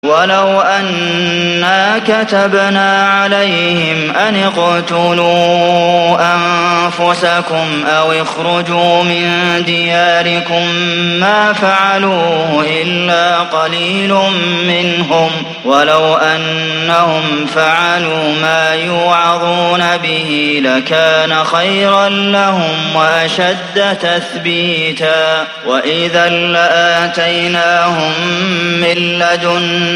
ولو أنا كتبنا عليهم أن اقتلوا أنفسكم أو اخرجوا من دياركم ما فعلوه إلا قليل منهم ولو أنهم فعلوا ما يوعظون به لكان خيرا لهم وأشد تثبيتا وإذا لآتيناهم من لدنا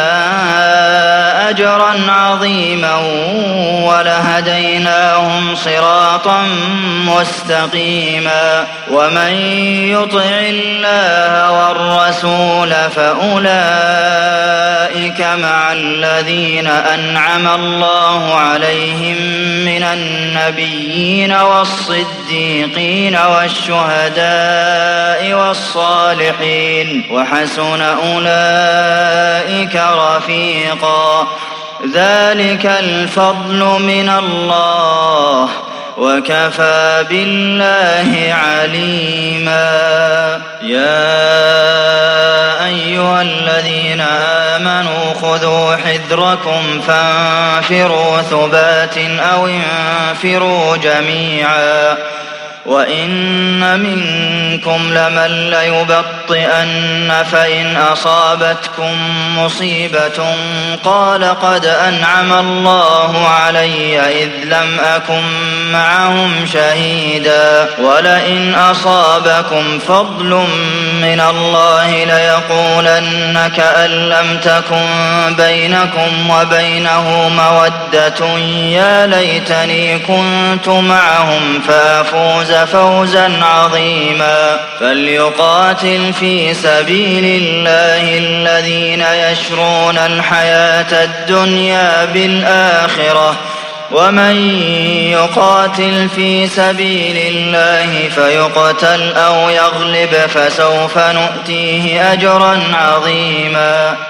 أجرا عظيما ولهديناهم صراطا مستقيما ومن يطع الله والرسول فأولئك مع الذين أنعم الله عليهم من النبيين والصديقين والشهداء والصالحين وحسن أولئك رفيقا ذلك الفضل من الله وكفى بالله عليما يا أيها الذين آمنوا خذوا حذركم فانفروا ثبات أو انفروا جميعا وإن منكم لمن ليبطئن فإن أصابتكم مصيبة قال قد أنعم الله علي إذ لم أكن معهم شهيدا ولئن أصابكم فضل من الله ليقولن كأن لم تكن بينكم وبينه مودة يا ليتني كنت معهم فأفوز فوزا عظيما فليقاتل في سبيل الله الذين يشرون الحياة الدنيا بالآخرة ومن يقاتل في سبيل الله فيقتل أو يغلب فسوف نؤتيه أجرا عظيما